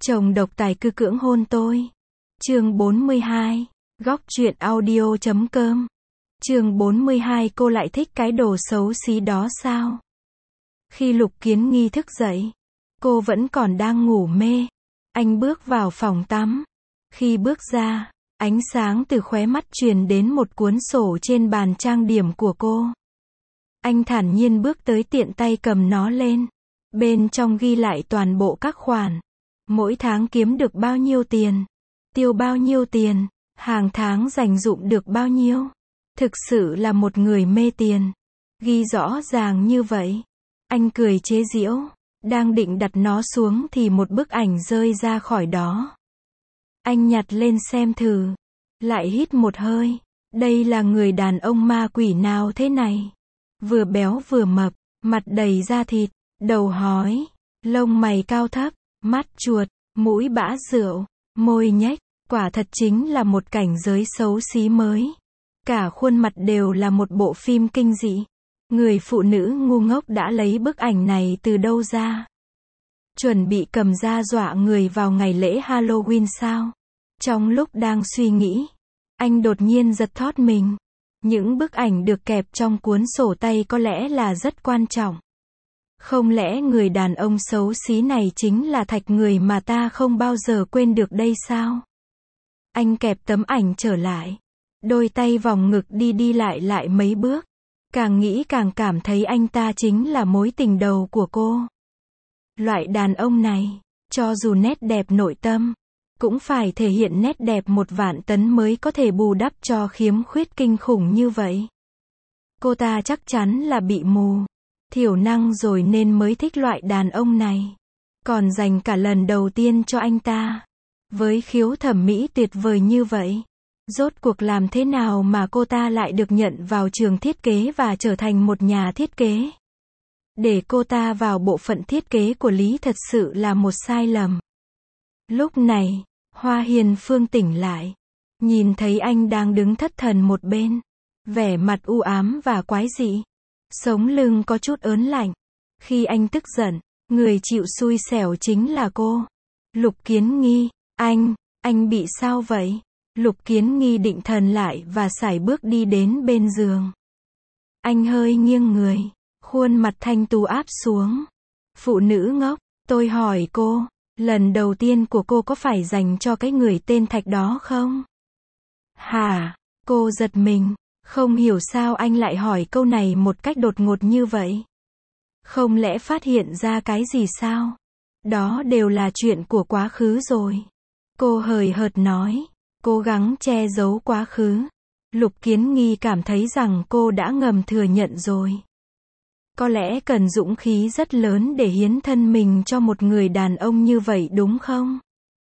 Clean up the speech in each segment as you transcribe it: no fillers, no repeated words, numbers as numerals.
Chồng độc tài cư cưỡng hôn tôi. Chương 42. Góc truyện audio.com. Chương 42. Cô lại thích cái đồ xấu xí đó sao? Khi Lục Kiến Nghi thức dậy, cô vẫn còn đang ngủ mê. Anh bước vào phòng tắm. Khi bước ra, ánh sáng từ khóe mắt truyền đến một cuốn sổ trên bàn trang điểm của cô. Anh thản nhiên bước tới tiện tay cầm nó lên. Bên trong ghi lại toàn bộ các khoản. Mỗi tháng kiếm được bao nhiêu tiền, tiêu bao nhiêu tiền, hàng tháng dành dụm được bao nhiêu. Thực sự là một người mê tiền. Ghi rõ ràng như vậy. Anh cười chế giễu, đang định đặt nó xuống thì một bức ảnh rơi ra khỏi đó. Anh nhặt lên xem thử, lại hít một hơi. Đây là người đàn ông ma quỷ nào thế này? Vừa béo vừa mập, mặt đầy da thịt, đầu hói, lông mày cao thấp, mắt chuột, mũi bã rượu, môi nhếch, quả thật chính là một cảnh giới xấu xí mới. Cả khuôn mặt đều là một bộ phim kinh dị. Người phụ nữ ngu ngốc đã lấy bức ảnh này từ đâu ra? Chuẩn bị cầm ra dọa người vào ngày lễ Halloween sao? Trong lúc đang suy nghĩ, anh đột nhiên giật thót mình. Những bức ảnh được kẹp trong cuốn sổ tay có lẽ là rất quan trọng. Không lẽ người đàn ông xấu xí này chính là Thạch, người mà ta không bao giờ quên được đây sao? Anh kẹp tấm ảnh trở lại. Đôi tay vòng ngực đi lại mấy bước. Càng nghĩ càng cảm thấy anh ta chính là mối tình đầu của cô. Loại đàn ông này, cho dù nét đẹp nội tâm, cũng phải thể hiện nét đẹp 1.000.000 mới có thể bù đắp cho khiếm khuyết kinh khủng như vậy. Cô ta chắc chắn là bị mù, thiểu năng rồi nên mới thích loại đàn ông này. Còn dành cả lần đầu tiên cho anh ta. Với khiếu thẩm mỹ tuyệt vời như vậy, rốt cuộc làm thế nào mà cô ta lại được nhận vào trường thiết kế và trở thành một nhà thiết kế? Để cô ta vào bộ phận thiết kế của Lý thật sự là một sai lầm. Lúc này, Hoa Hiền Phương tỉnh lại. Nhìn thấy anh đang đứng thất thần một bên. Vẻ mặt u ám và quái dị. Sống lưng có chút ớn lạnh. Khi anh tức giận, người chịu xui xẻo chính là cô. Lục Kiến Nghi, anh bị sao vậy? Lục Kiến Nghi định thần lại và sải bước đi đến bên giường. Anh hơi nghiêng người, khuôn mặt thanh tú áp xuống. Phụ nữ ngốc, tôi hỏi cô, lần đầu tiên của cô có phải dành cho cái người tên Thạch đó không? Hả? Cô giật mình, không hiểu sao anh lại hỏi câu này một cách đột ngột như vậy. Không lẽ phát hiện ra cái gì sao? Đó đều là chuyện của quá khứ rồi. Cô hời hợt nói, cố gắng che giấu quá khứ. Lục Kiến Nghi cảm thấy rằng cô đã ngầm thừa nhận rồi. Có lẽ cần dũng khí rất lớn để hiến thân mình cho một người đàn ông như vậy đúng không?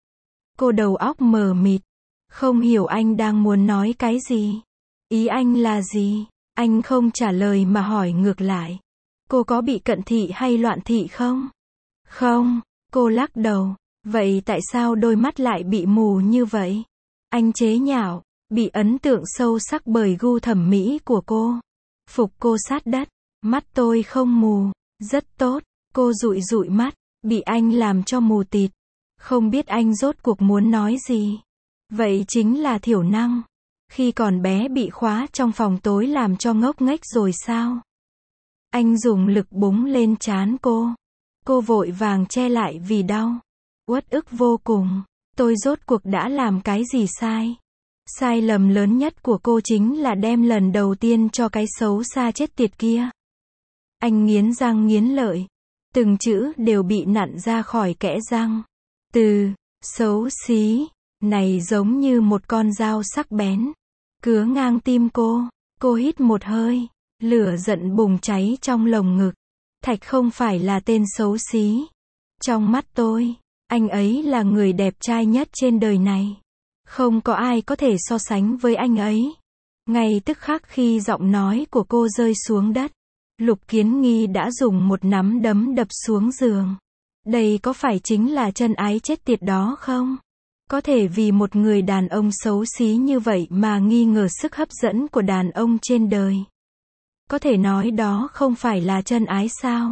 Cô đầu óc mờ mịt, không hiểu anh đang muốn nói cái gì. Ý anh là gì? Anh không trả lời mà hỏi ngược lại. Cô có bị cận thị hay loạn thị không? Không, cô lắc đầu. Vậy tại sao đôi mắt lại bị mù như vậy? Anh chế nhạo, bị ấn tượng sâu sắc bởi gu thẩm mỹ của cô. Phục cô sát đất. Mắt tôi không mù, rất tốt. Cô dụi dụi mắt, bị anh làm cho mù tịt. Không biết anh rốt cuộc muốn nói gì. Vậy chính là thiểu năng. Khi còn bé bị khóa trong phòng tối làm cho ngốc nghếch rồi sao? Anh dùng lực búng lên trán cô. Cô vội vàng che lại vì đau. Uất ức vô cùng. Tôi rốt cuộc đã làm cái gì sai? Sai lầm lớn nhất của cô chính là đem lần đầu tiên cho cái xấu xa chết tiệt kia. Anh nghiến răng nghiến lợi. Từng chữ đều bị nặn ra khỏi kẽ răng. Từ xấu xí này giống như một con dao sắc bén, cứa ngang tim cô. Cô hít một hơi, lửa giận bùng cháy trong lồng ngực. Thạch không phải là tên xấu xí. Trong mắt tôi, anh ấy là người đẹp trai nhất trên đời này. Không có ai có thể so sánh với anh ấy. Ngay tức khắc khi giọng nói của cô rơi xuống đất, Lục Kiến Nghi đã dùng một nắm đấm đập xuống giường. Đây có phải chính là chân ái chết tiệt đó không? Có thể vì một người đàn ông xấu xí như vậy mà nghi ngờ sức hấp dẫn của đàn ông trên đời. Có thể nói đó không phải là chân ái sao?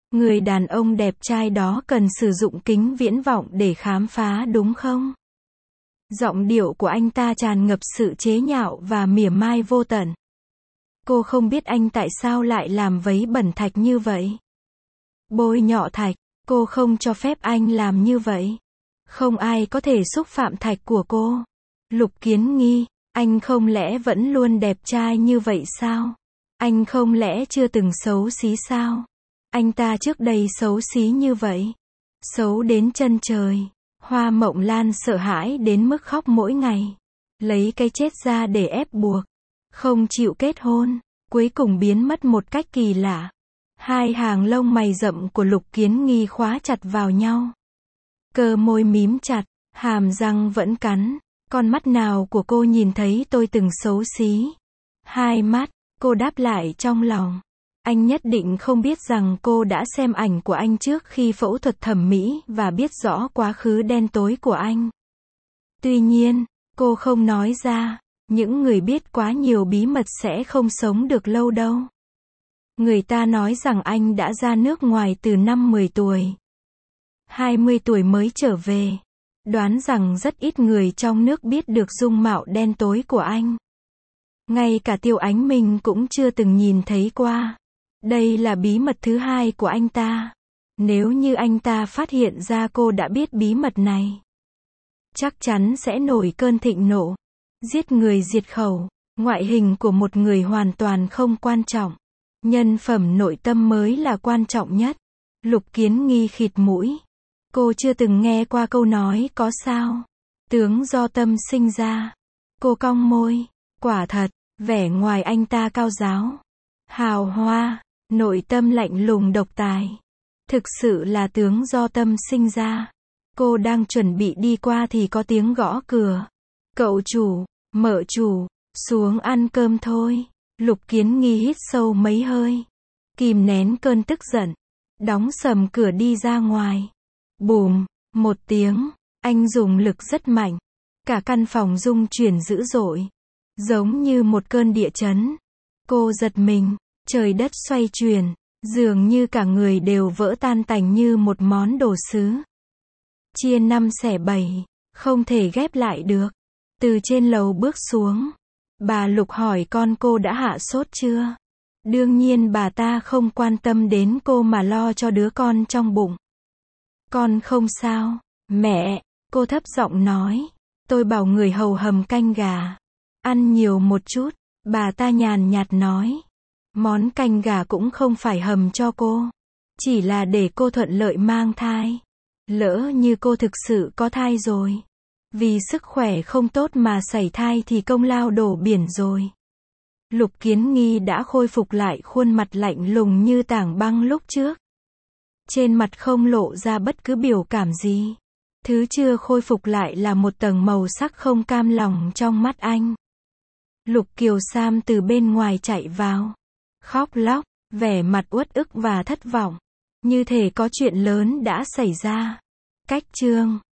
Người đàn ông đẹp trai đó cần sử dụng kính viễn vọng để khám phá đúng không? Giọng điệu của anh ta tràn ngập sự chế nhạo và mỉa mai vô tận. Cô không biết anh tại sao lại làm vấy bẩn Thạch như vậy. Bôi nhọ Thạch, cô không cho phép anh làm như vậy. Không ai có thể xúc phạm Thạch của cô. Lục Kiến Nghi, anh không lẽ vẫn luôn đẹp trai như vậy sao? Anh không lẽ chưa từng xấu xí sao? Anh ta trước đây xấu xí như vậy. Xấu đến chân trời. Hoa Mộng Lan sợ hãi đến mức khóc mỗi ngày. Lấy cái chết ra để ép buộc. Không chịu kết hôn. Cuối cùng biến mất một cách kỳ lạ. Hai hàng lông mày rậm của Lục Kiến Nghi khóa chặt vào nhau. Cơ môi mím chặt, hàm răng vẫn cắn. Con mắt nào của cô nhìn thấy tôi từng xấu xí? Hai mắt, cô đáp lại trong lòng. Anh nhất định không biết rằng cô đã xem ảnh của anh trước khi phẫu thuật thẩm mỹ và biết rõ quá khứ đen tối của anh. Tuy nhiên, cô không nói ra. Những người biết quá nhiều bí mật sẽ không sống được lâu đâu. Người ta nói rằng anh đã ra nước ngoài từ năm 10 tuổi. 20 tuổi mới trở về. Đoán rằng rất ít người trong nước biết được dung mạo đen tối của anh. Ngay cả Tiêu Ánh Minh cũng chưa từng nhìn thấy qua. Đây là bí mật thứ hai của anh ta. Nếu như anh ta phát hiện ra cô đã biết bí mật này, chắc chắn sẽ nổi cơn thịnh nộ. Giết người diệt khẩu. Ngoại hình của một người hoàn toàn không quan trọng. Nhân phẩm nội tâm mới là quan trọng nhất. Lục Kiến Nghi khịt mũi. Cô chưa từng nghe qua câu nói có sao. Tướng do tâm sinh ra. Cô cong môi. Quả thật, vẻ ngoài anh ta cao giáo, hào hoa, nội tâm lạnh lùng độc tài. Thực sự là tướng do tâm sinh ra. Cô đang chuẩn bị đi qua thì có tiếng gõ cửa. Cậu chủ, mợ chủ, xuống ăn cơm thôi. Lục Kiến Nghi hít sâu mấy hơi. Kìm nén cơn tức giận. Đóng sầm cửa đi ra ngoài. Bùm, một tiếng. Anh dùng lực rất mạnh. Cả căn phòng rung chuyển dữ dội. Giống như một cơn địa chấn. Cô giật mình. Trời đất xoay chuyển. Dường như cả người đều vỡ tan tành như một món đồ sứ. Chia 5 xẻ 7. Không thể ghép lại được. Từ trên lầu bước xuống. Bà Lục hỏi con cô đã hạ sốt chưa? Đương nhiên bà ta không quan tâm đến cô mà lo cho đứa con trong bụng. Con không sao. Mẹ, cô thấp giọng nói. Tôi bảo người hầu hầm canh gà. Ăn nhiều một chút. Bà ta nhàn nhạt nói. Món canh gà cũng không phải hầm cho cô. Chỉ là để cô thuận lợi mang thai. Lỡ như cô thực sự có thai rồi. Vì sức khỏe không tốt mà sảy thai thì công lao đổ biển rồi. Lục Kiến Nghi đã khôi phục lại khuôn mặt lạnh lùng như tảng băng lúc trước. Trên mặt không lộ ra bất cứ biểu cảm gì. Thứ chưa khôi phục lại là một tầng màu sắc không cam lòng trong mắt anh. Lục Kiều Sam từ bên ngoài chạy vào. Khóc lóc, vẻ mặt uất ức và thất vọng. Như thể có chuyện lớn đã xảy ra. Cách chương